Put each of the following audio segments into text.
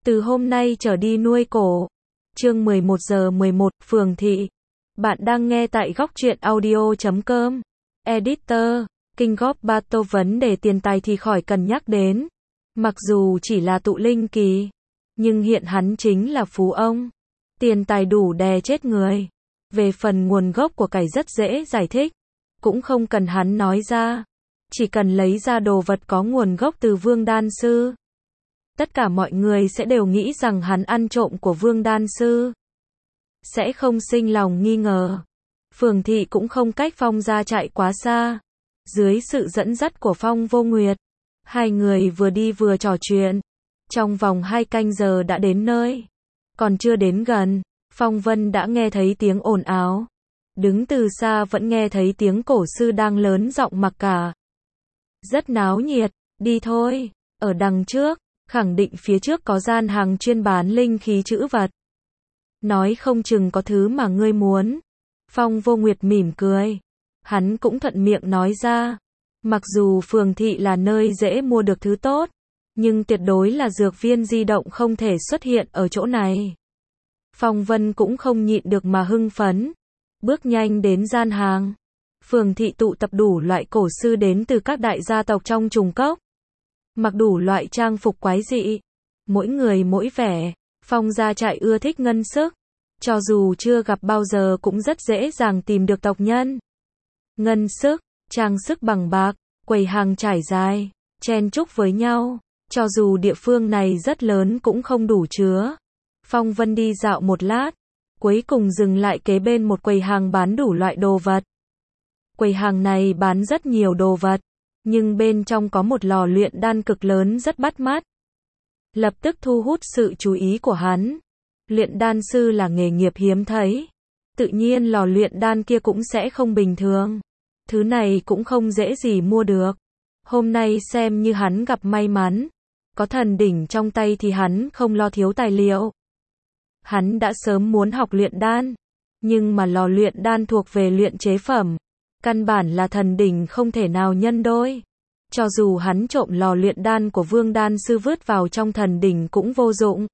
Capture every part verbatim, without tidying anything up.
Từ hôm nay trở đi nuôi cổ. Chương mười một giờ mười một, Phường Thị. Bạn đang nghe tại góc truyện audio chấm com. Editor, King góp Battle vấn đề tiền tài thì khỏi cần nhắc đến. Mặc dù chỉ là tụ linh kỳ, nhưng hiện hắn chính là phú ông. Tiền tài đủ đè chết người. Về phần nguồn gốc của cải rất dễ giải thích. Cũng không cần hắn nói ra. Chỉ cần lấy ra đồ vật có nguồn gốc từ Vương Đan Sư. Tất cả mọi người sẽ đều nghĩ rằng hắn ăn trộm của Vương Đan Sư. Sẽ không sinh lòng nghi ngờ. Phường Thị cũng không cách Phong gia trại quá xa. Dưới sự dẫn dắt của Phong Vô Nguyệt, hai người vừa đi vừa trò chuyện. Trong vòng hai canh giờ đã đến nơi. Còn chưa đến gần, Phong Vân đã nghe thấy tiếng ồn ào. Đứng từ xa vẫn nghe thấy tiếng cổ sư đang lớn giọng mặc cả. Rất náo nhiệt, đi thôi, ở đằng trước. Khẳng định phía trước có gian hàng chuyên bán linh khí trữ vật. Nói không chừng có thứ mà ngươi muốn. Phong Vô Nguyệt mỉm cười. Hắn cũng thuận miệng nói ra. Mặc dù Phường Thị là nơi dễ mua được thứ tốt, nhưng tuyệt đối là dược viên di động không thể xuất hiện ở chỗ này. Phong Vân cũng không nhịn được mà hưng phấn. Bước nhanh đến gian hàng. Phường Thị tụ tập đủ loại cổ sư đến từ các đại gia tộc trong trùng cốc. Mặc đủ loại trang phục quái dị. Mỗi người mỗi vẻ. Phong gia trại ưa thích ngân sức. Cho dù chưa gặp bao giờ cũng rất dễ dàng tìm được tộc nhân. Ngân sức, trang sức bằng bạc, quầy hàng trải dài, chen chúc với nhau. Cho dù địa phương này rất lớn cũng không đủ chứa. Phong Vân đi dạo một lát. Cuối cùng dừng lại kế bên một quầy hàng bán đủ loại đồ vật. Quầy hàng này bán rất nhiều đồ vật. Nhưng bên trong có một lò luyện đan cực lớn rất bắt mắt. Lập tức thu hút sự chú ý của hắn. Luyện đan sư là nghề nghiệp hiếm thấy. Tự nhiên lò luyện đan kia cũng sẽ không bình thường. Thứ này cũng không dễ gì mua được. Hôm nay xem như hắn gặp may mắn. Có thần đỉnh trong tay thì hắn không lo thiếu tài liệu. Hắn đã sớm muốn học luyện đan. Nhưng mà lò luyện đan thuộc về luyện chế phẩm. Căn bản là thần đỉnh không thể nào nhân đôi. Cho dù hắn trộm lò luyện đan của Vương Đan Sư vứt vào trong thần đỉnh cũng vô dụng.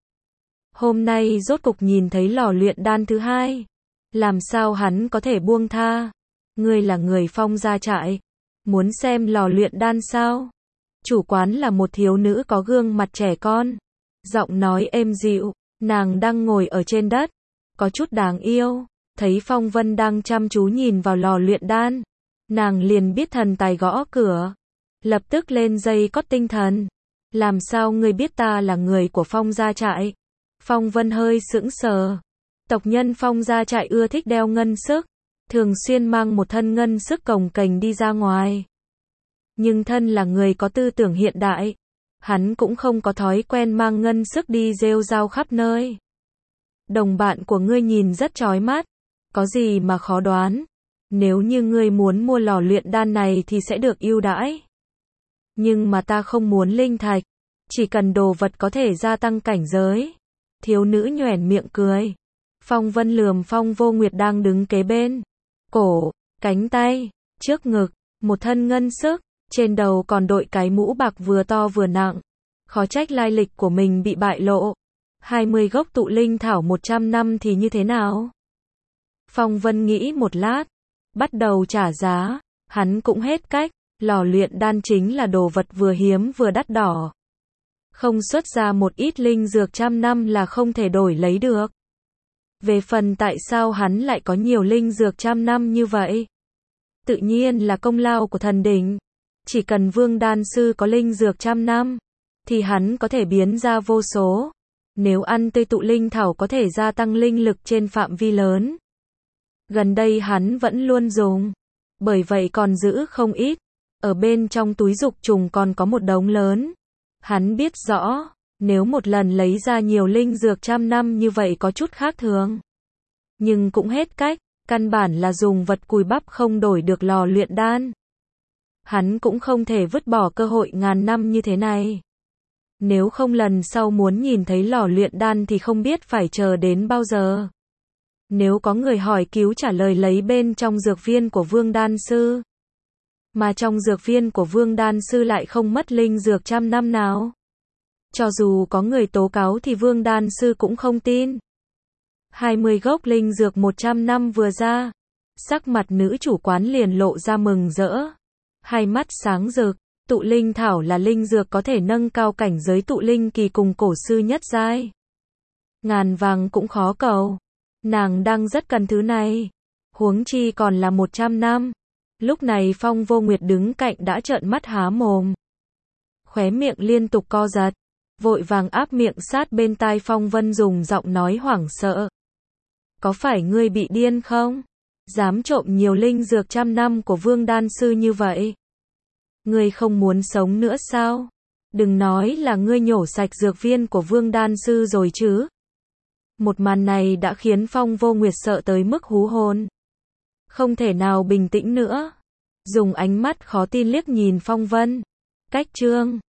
Hôm nay rốt cục nhìn thấy lò luyện đan thứ hai. Làm sao hắn có thể buông tha? Ngươi là người Phong gia trại. Muốn xem lò luyện đan sao? Chủ quán là một thiếu nữ có gương mặt trẻ con. Giọng nói êm dịu. Nàng đang ngồi ở trên đất. Có chút đáng yêu. Thấy Phong Vân đang chăm chú nhìn vào lò luyện đan. Nàng liền biết thần tài gõ cửa. Lập tức lên dây cót tinh thần. Làm sao ngươi biết ta là người của Phong gia trại? Phong Vân hơi sững sờ. Tộc nhân Phong gia trại ưa thích đeo ngân sức. Thường xuyên mang một thân ngân sức cồng kềnh đi ra ngoài. Nhưng thân là người có tư tưởng hiện đại. Hắn cũng không có thói quen mang ngân sức đi rêu rao khắp nơi. Đồng bạn của ngươi nhìn rất chói mắt. Có gì mà khó đoán. Nếu như ngươi muốn mua lò luyện đan này thì sẽ được ưu đãi. Nhưng mà ta không muốn linh thạch. Chỉ cần đồ vật có thể gia tăng cảnh giới. Thiếu nữ nhoẻn miệng cười. Phong Vân lườm Phong Vô Nguyệt đang đứng kế bên. Cổ, cánh tay, trước ngực, một thân ngân sức. Trên đầu còn đội cái mũ bạc vừa to vừa nặng. Khó trách lai lịch của mình bị bại lộ. hai mươi gốc tụ linh thảo một trăm năm thì như thế nào? Phong Vân nghĩ một lát. Bắt đầu trả giá. Hắn cũng hết cách. Lò luyện đan chính là đồ vật vừa hiếm vừa đắt đỏ. Không xuất ra một ít linh dược trăm năm là không thể đổi lấy được. Về phần tại sao hắn lại có nhiều linh dược trăm năm như vậy? Tự nhiên là công lao của thần đỉnh. Chỉ cần Vương Đan Sư có linh dược trăm năm, thì hắn có thể biến ra vô số. Nếu ăn tươi tụ linh thảo có thể gia tăng linh lực trên phạm vi lớn. Gần đây hắn vẫn luôn dùng. Bởi vậy còn giữ không ít. Ở bên trong túi dục trùng còn có một đống lớn. Hắn biết rõ, nếu một lần lấy ra nhiều linh dược trăm năm như vậy có chút khác thường. Nhưng cũng hết cách, căn bản là dùng vật cùi bắp không đổi được lò luyện đan. Hắn cũng không thể vứt bỏ cơ hội ngàn năm như thế này. Nếu không lần sau muốn nhìn thấy lò luyện đan thì không biết phải chờ đến bao giờ. Nếu có người hỏi cứu trả lời lấy bên trong dược viên của Vương Đan Sư. Mà trong dược viên của Vương Đan Sư lại không mất linh dược trăm năm nào. Cho dù có người tố cáo thì Vương Đan Sư cũng không tin. hai mươi gốc linh dược một trăm năm vừa ra. Sắc mặt nữ chủ quán liền lộ ra mừng rỡ. Hai mắt sáng rực. Tụ linh thảo là linh dược có thể nâng cao cảnh giới tụ linh kỳ cùng cổ sư nhất giai. Ngàn vàng cũng khó cầu. Nàng đang rất cần thứ này. Huống chi còn là một trăm năm. Lúc này Phong Vô Nguyệt đứng cạnh đã trợn mắt há mồm. Khóe miệng liên tục co giật. Vội vàng áp miệng sát bên tai Phong Vân dùng giọng nói hoảng sợ. Có phải ngươi bị điên không? Dám trộm nhiều linh dược trăm năm của Vương Đan Sư như vậy? Ngươi không muốn sống nữa sao? Đừng nói là ngươi nhổ sạch dược viên của Vương Đan Sư rồi chứ. Một màn này đã khiến Phong Vô Nguyệt sợ tới mức hú hồn. Không thể nào bình tĩnh nữa. Dùng ánh mắt khó tin liếc nhìn Phong Vân. Cách chương